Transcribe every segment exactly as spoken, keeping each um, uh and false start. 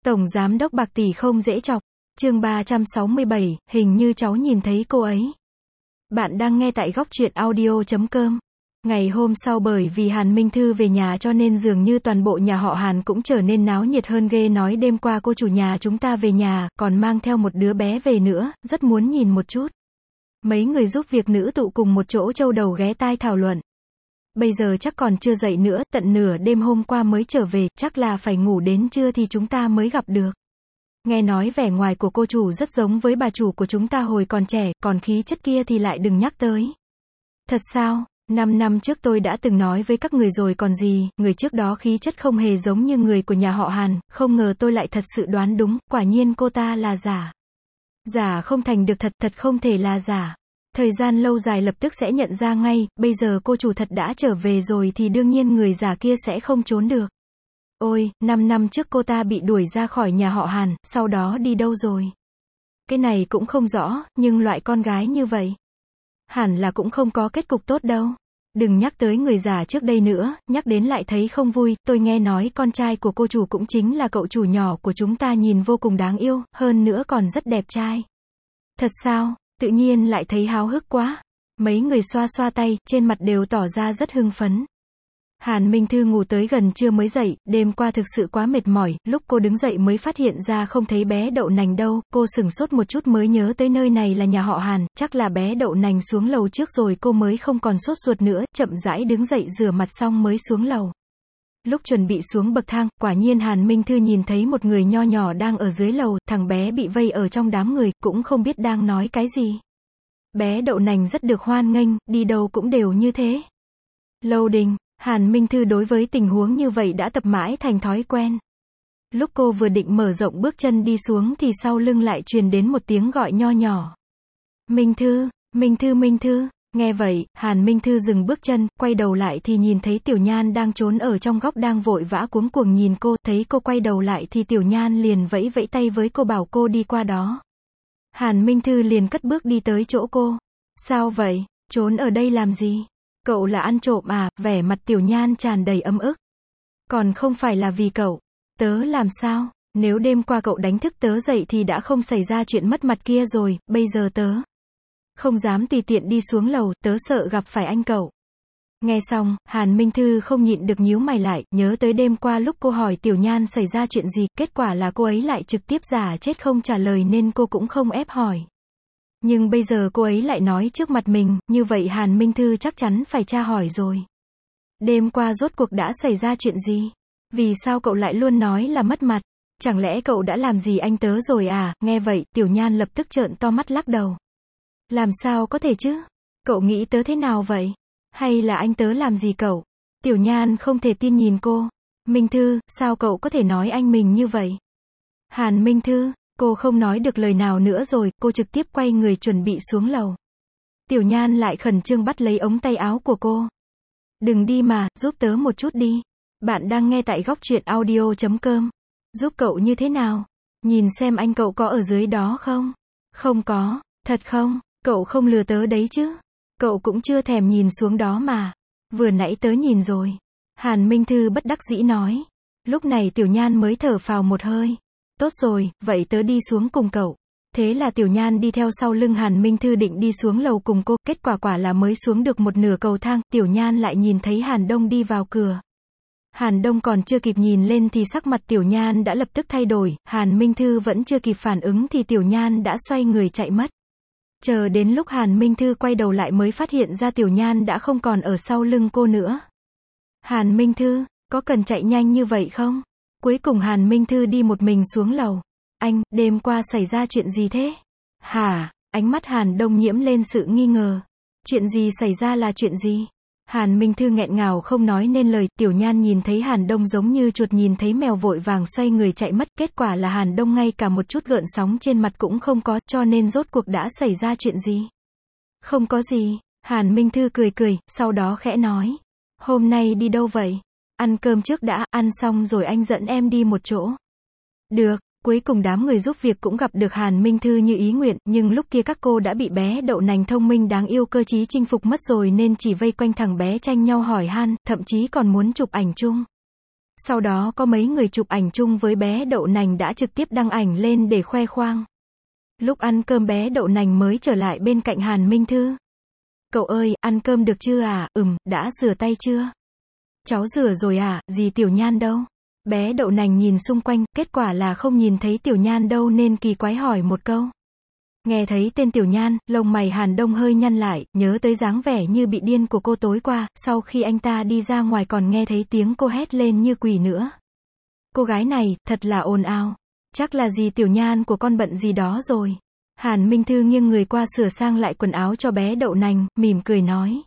Tổng giám đốc bạc tỷ không dễ chọc. Chương ba trăm sáu mươi bảy, hình như cháu nhìn thấy cô ấy. Bạn đang nghe tại góc truyện audio chấm com. Ngày hôm sau bởi vì Hàn Minh Thư về nhà cho nên dường như toàn bộ nhà họ Hàn cũng trở nên náo nhiệt hơn ghê, nói đêm qua cô chủ nhà chúng ta về nhà, còn mang theo một đứa bé về nữa, rất muốn nhìn một chút. Mấy người giúp việc nữ tụ cùng một chỗ châu đầu ghé tai thảo luận. Bây giờ chắc còn chưa dậy nữa, tận nửa đêm hôm qua mới trở về, chắc là phải ngủ đến trưa thì chúng ta mới gặp được. Nghe nói vẻ ngoài của cô chủ rất giống với bà chủ của chúng ta hồi còn trẻ, còn khí chất kia thì lại đừng nhắc tới. Thật sao? Năm năm trước tôi đã từng nói với các người rồi còn gì, người trước đó khí chất không hề giống như người của nhà họ Hàn, không ngờ tôi lại thật sự đoán đúng, quả nhiên cô ta là giả. Giả không thành được thật, thật không thể là giả. Thời gian lâu dài lập tức sẽ nhận ra ngay, bây giờ cô chủ thật đã trở về rồi thì đương nhiên người giả kia sẽ không trốn được. Ôi, năm năm trước cô ta bị đuổi ra khỏi nhà họ Hàn, sau đó đi đâu rồi? Cái này cũng không rõ, nhưng loại con gái như vậy hẳn là cũng không có kết cục tốt đâu. Đừng nhắc tới người giả trước đây nữa, nhắc đến lại thấy không vui, tôi nghe nói con trai của cô chủ cũng chính là cậu chủ nhỏ của chúng ta, nhìn vô cùng đáng yêu, hơn nữa còn rất đẹp trai. Thật sao? Tự nhiên lại thấy háo hức quá. Mấy người xoa xoa tay, trên mặt đều tỏ ra rất hưng phấn. Hàn Minh Thư ngủ tới gần trưa mới dậy, đêm qua thực sự quá mệt mỏi, lúc cô đứng dậy mới phát hiện ra không thấy bé đậu nành đâu, cô sửng sốt một chút mới nhớ tới nơi này là nhà họ Hàn, chắc là bé đậu nành xuống lầu trước rồi, cô mới không còn sốt ruột nữa, chậm rãi đứng dậy rửa mặt xong mới xuống lầu. Lúc chuẩn bị xuống bậc thang, quả nhiên Hàn Minh Thư nhìn thấy một người nho nhỏ đang ở dưới lầu, thằng bé bị vây ở trong đám người, cũng không biết đang nói cái gì. Bé đậu nành rất được hoan nghênh, đi đâu cũng đều như thế. Lâu Đình, Hàn Minh Thư đối với tình huống như vậy đã tập mãi thành thói quen. Lúc cô vừa định mở rộng bước chân đi xuống thì sau lưng lại truyền đến một tiếng gọi nho nhỏ. Minh Thư, Minh Thư, Minh Thư. Nghe vậy, Hàn Minh Thư dừng bước chân, quay đầu lại thì nhìn thấy Tiểu Nhan đang trốn ở trong góc đang vội vã cuống cuồng nhìn cô, thấy cô quay đầu lại thì Tiểu Nhan liền vẫy vẫy tay với cô bảo cô đi qua đó. Hàn Minh Thư liền cất bước đi tới chỗ cô. Sao vậy? Trốn ở đây làm gì? Cậu là ăn trộm à? Vẻ mặt Tiểu Nhan tràn đầy ấm ức. Còn không phải là vì cậu. Tớ làm sao? Nếu đêm qua cậu đánh thức tớ dậy thì đã không xảy ra chuyện mất mặt kia rồi, bây giờ tớ không dám tùy tiện đi xuống lầu, tớ sợ gặp phải anh cậu. Nghe xong, Hàn Minh Thư không nhịn được nhíu mày lại, nhớ tới đêm qua lúc cô hỏi Tiểu Nhan xảy ra chuyện gì, kết quả là cô ấy lại trực tiếp giả chết không trả lời nên cô cũng không ép hỏi. Nhưng bây giờ cô ấy lại nói trước mặt mình, như vậy Hàn Minh Thư chắc chắn phải tra hỏi rồi. Đêm qua rốt cuộc đã xảy ra chuyện gì? Vì sao cậu lại luôn nói là mất mặt? Chẳng lẽ cậu đã làm gì anh tớ rồi à? Nghe vậy, Tiểu Nhan lập tức trợn to mắt lắc đầu. Làm sao có thể chứ? Cậu nghĩ tớ thế nào vậy? Hay là anh tớ làm gì cậu? Tiểu Nhan không thể tin nhìn cô. Minh Thư, sao cậu có thể nói anh mình như vậy? Hàn Minh Thư, cô không nói được lời nào nữa rồi, cô trực tiếp quay người chuẩn bị xuống lầu. Tiểu Nhan lại khẩn trương bắt lấy ống tay áo của cô. Đừng đi mà, giúp tớ một chút đi. Bạn đang nghe tại góc truyện audio chấm com. Giúp cậu như thế nào? Nhìn xem anh cậu có ở dưới đó không? Không có, thật không? Cậu không lừa tớ đấy chứ? Cậu cũng chưa thèm nhìn xuống đó mà. Vừa nãy tớ nhìn rồi. Hàn Minh Thư bất đắc dĩ nói. Lúc này Tiểu Nhan mới thở phào một hơi. Tốt rồi, vậy tớ đi xuống cùng cậu. Thế là Tiểu Nhan đi theo sau lưng Hàn Minh Thư định đi xuống lầu cùng cô, kết quả quả là mới xuống được một nửa cầu thang, Tiểu Nhan lại nhìn thấy Hàn Đông đi vào cửa. Hàn Đông còn chưa kịp nhìn lên thì sắc mặt Tiểu Nhan đã lập tức thay đổi, Hàn Minh Thư vẫn chưa kịp phản ứng thì Tiểu Nhan đã xoay người chạy mất. Chờ đến lúc Hàn Minh Thư quay đầu lại mới phát hiện ra Tiểu Nhan đã không còn ở sau lưng cô nữa. Hàn Minh Thư, có cần chạy nhanh như vậy không? Cuối cùng Hàn Minh Thư đi một mình xuống lầu. Anh, đêm qua xảy ra chuyện gì thế? Hả? Ánh mắt Hàn Đông nhiễm lên sự nghi ngờ. Chuyện gì xảy ra là chuyện gì? Hàn Minh Thư nghẹn ngào không nói nên lời, Tiểu Nhan nhìn thấy Hàn Đông giống như chuột nhìn thấy mèo vội vàng xoay người chạy mất, kết quả là Hàn Đông ngay cả một chút gợn sóng trên mặt cũng không có, cho nên rốt cuộc đã xảy ra chuyện gì? Không có gì, Hàn Minh Thư cười cười, sau đó khẽ nói. Hôm nay đi đâu vậy? Ăn cơm trước đã, ăn xong rồi anh dẫn em đi một chỗ. Được. Cuối cùng đám người giúp việc cũng gặp được Hàn Minh Thư như ý nguyện, nhưng lúc kia các cô đã bị bé đậu nành thông minh đáng yêu cơ trí chinh phục mất rồi nên chỉ vây quanh thằng bé tranh nhau hỏi han, thậm chí còn muốn chụp ảnh chung. Sau đó có mấy người chụp ảnh chung với bé đậu nành đã trực tiếp đăng ảnh lên để khoe khoang. Lúc ăn cơm bé đậu nành mới trở lại bên cạnh Hàn Minh Thư. Cậu ơi, ăn cơm được chưa à? Ừm, đã rửa tay chưa? Cháu rửa rồi à, dì Tiểu Nhan đâu? Bé đậu nành nhìn xung quanh, kết quả là không nhìn thấy Tiểu Nhan đâu nên kỳ quái hỏi một câu. Nghe thấy tên Tiểu Nhan, lông mày Hàn Đông hơi nhăn lại, nhớ tới dáng vẻ như bị điên của cô tối qua, sau khi anh ta đi ra ngoài còn nghe thấy tiếng cô hét lên như quỷ nữa. Cô gái này, thật là ồn ào. Chắc là dì Tiểu Nhan của con bận gì đó rồi. Hàn Minh Thư nghiêng người qua sửa sang lại quần áo cho bé đậu nành, mỉm cười nói.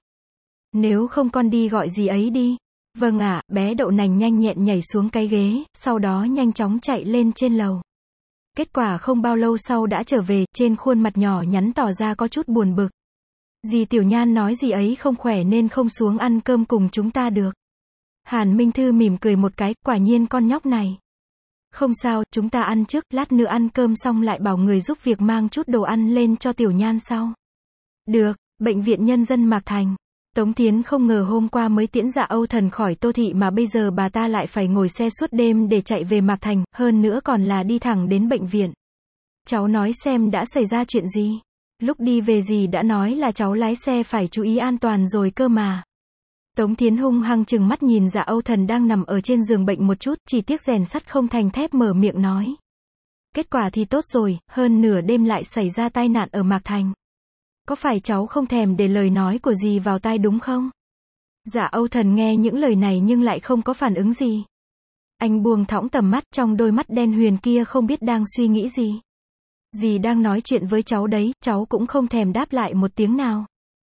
Nếu không con đi gọi dì ấy đi. Vâng ạ, bé đậu nành nhanh nhẹn nhảy xuống cái ghế, sau đó nhanh chóng chạy lên trên lầu. Kết quả không bao lâu sau đã trở về, trên khuôn mặt nhỏ nhắn tỏ ra có chút buồn bực. Dì Tiểu Nhan nói dì ấy không khỏe nên không xuống ăn cơm cùng chúng ta được. Hàn Minh Thư mỉm cười một cái, quả nhiên con nhóc này. Không sao, chúng ta ăn trước, lát nữa ăn cơm xong lại bảo người giúp việc mang chút đồ ăn lên cho Tiểu Nhan sau. Được, Bệnh viện Nhân dân Mạc Thành. Tống Tiến không ngờ hôm qua mới tiễn Dạ Âu Thần khỏi Tô Thị mà bây giờ bà ta lại phải ngồi xe suốt đêm để chạy về Mạc Thành, hơn nữa còn là đi thẳng đến bệnh viện. Cháu nói xem đã xảy ra chuyện gì? Lúc đi về dì đã nói là cháu lái xe phải chú ý an toàn rồi cơ mà. Tống Tiến hung hăng chừng mắt nhìn Dạ Âu Thần đang nằm ở trên giường bệnh một chút, chỉ tiếc rèn sắt không thành thép mở miệng nói. Kết quả thì tốt rồi, hơn nửa đêm lại xảy ra tai nạn ở Mạc Thành. Có phải cháu không thèm để lời nói của dì vào tai đúng không? Dạ Âu Thần nghe những lời này nhưng lại không có phản ứng gì. Anh buông thõng tầm mắt, trong đôi mắt đen huyền kia không biết đang suy nghĩ gì. Dì đang nói chuyện với cháu đấy, cháu cũng không thèm đáp lại một tiếng nào.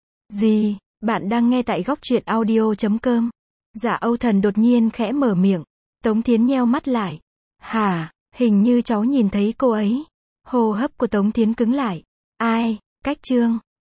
Dì, bạn đang nghe tại góc truyện audio chấm com. Dạ Âu Thần đột nhiên khẽ mở miệng. Tống Thiến nheo mắt lại. Hả, hình như cháu nhìn thấy cô ấy. Hô hấp của Tống Thiến cứng lại. Ai, cách chương.